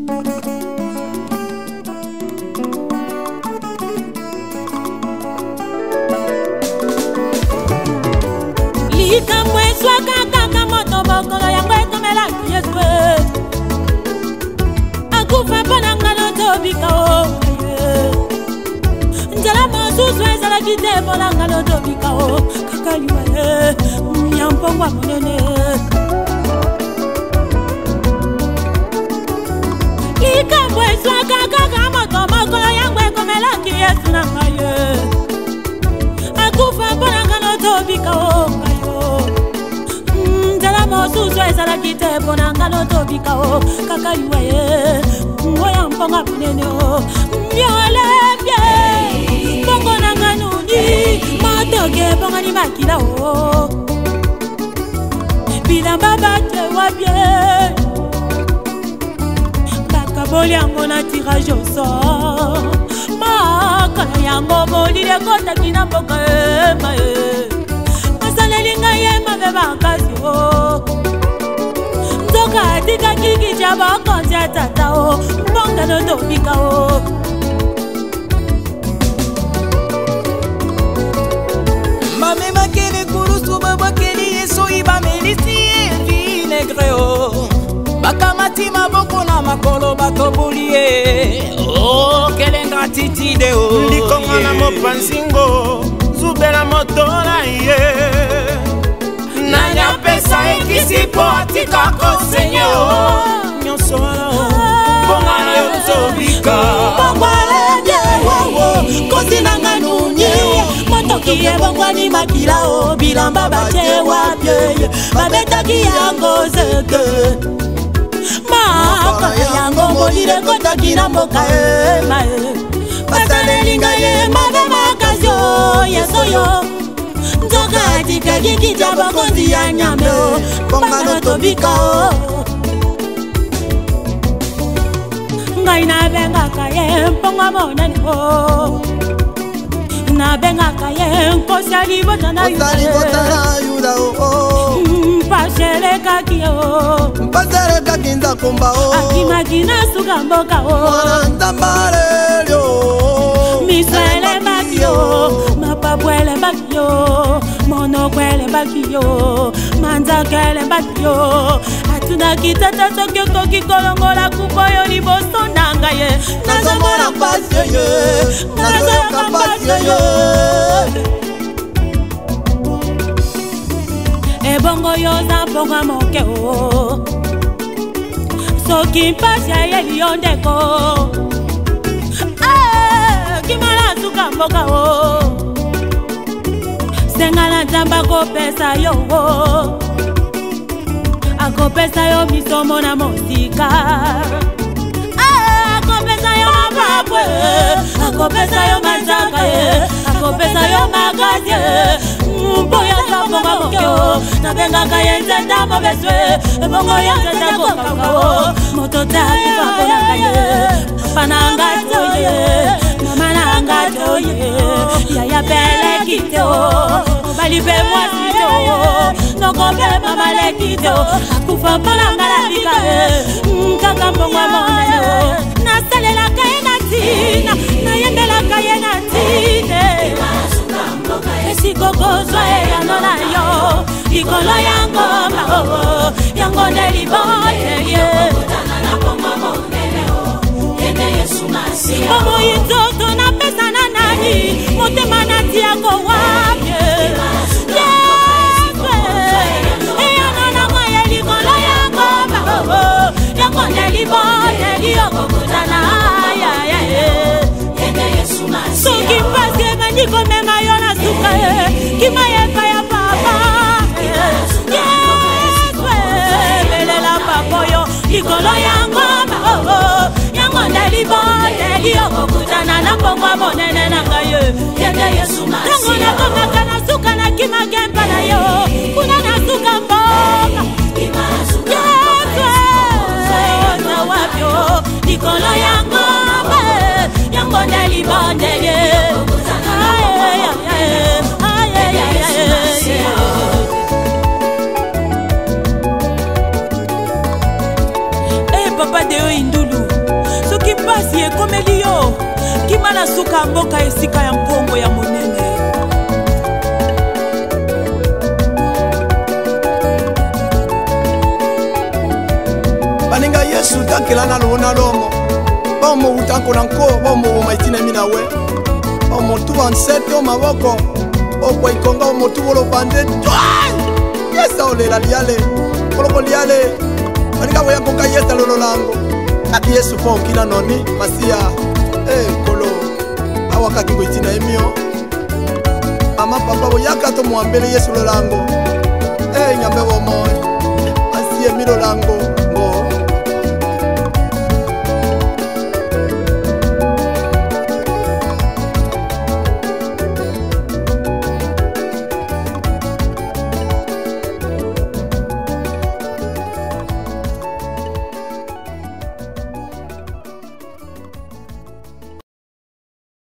likambo eswaka kaka moto bokolo yango ekomelaki Yesu akufa mpona ngano tobika o nzela mosusu ezalaki te mpona ngano tobika o kaka liwa ya mpongwa monene likambo eswaka kaka moto bokolo yango ekomelaki Yesu na ngai akufa mpona ngano tobika o mosusu ezalaki te mpona ngano tobika o kaka liwa oya mponga monene o myolebye mpongo na nganuni motoke mpongani makila o bilamba batewa bye bakaboli yango na tirage au sort makala yango molili ekotaki na mboka ema asaleli ye mabe makasi o nzoka atikaki kitya bakonzi ya tata o mbongano tobika o bamemaki likulusu babwakeli yesu bamelisi vinegre o bakamati maboko na makolo batobuli ye okele gratitude o likongo na mopanzingo zubela moto na ye nanya pesa ekisi po atika kosenye o nyonso wana o bongana yo tobika bongwalebye wowo kosi na nganunye motoki ebongwani makila o bilamba batewa bye babetaki yango zeke makala yango molile ekotaki na mboka ema basaleli ngai ye mabe makasi o yesoyo nzoka atikaki kitya bakonzi ya nyame o mbongano tobika o ngai nabengaka ye mponga monene o nabengaka ye nkosi ya libota na yuda o mpashelekaki o mpaselekaki nzakomba o akimaki na suka mboka o mwana ntambaleli o miso elembaki o mapapu elembaki yo monoko elembaki yo manzaka elembaki yo atunaki tata soki okoki kolongola kupa oyo liboso na ngai ye nazomona mpasi ye nazoyoka mpasi ye ebongo yoza mponga moke o soki mpasi ayeli yo ndeko kimala suka mboka o sengala nzamba kopesa yo o akopesa yo misomo na mosika akopesa yo mapapwe akopesa yo manzaka akopesa yo magazi mboya sambonga mokeo nabengaka ye nzenda mobeswe ebongo ya nzenda kokaka o moto takukakolaka ye pananga toye mama nanga toye yaya peleki te o obali mpe mwasi te o noko mpe mamaleki te o akufa mponanga labika kaka mbongwa monene o nasalelaka ye na ntina nayembelaka ye na ntine esikokozwa eyano na yo likolo yango mao yango nde liboye ye omoyi nzoto napesa na nani motema natia kowapye eyano nango ye likolo yango mao yango nde liboye liyokokutana soki mpasi ebangi komema yo na suka ye kima yepa ya papa belela papa oyo likolo yango mao yango nde liboye liyokokutana na mbongwa monene na ngai ntango nakomaka na suka na kimake mpa na yo kuna na suka mboka oza wapyo likolo yango yango nde libondeye papa deo indulu pasi ekomeli yo kima na suka mboka esika ya mpongo ya monene. Baninga Yesu takela na lona lomo bomo utanko nanko bomo maitina mina we bomo tu ansete o maboko o kwa ikonga o motu bolo bande yesa olela liale koloko liale baninga we yakoka yesa lolo lango ati Yesu po kina noni masia kolo awaka kingo itina emio mama papa bo yaka to mwambele Yesu lolango nyambe bo moy asie milo lango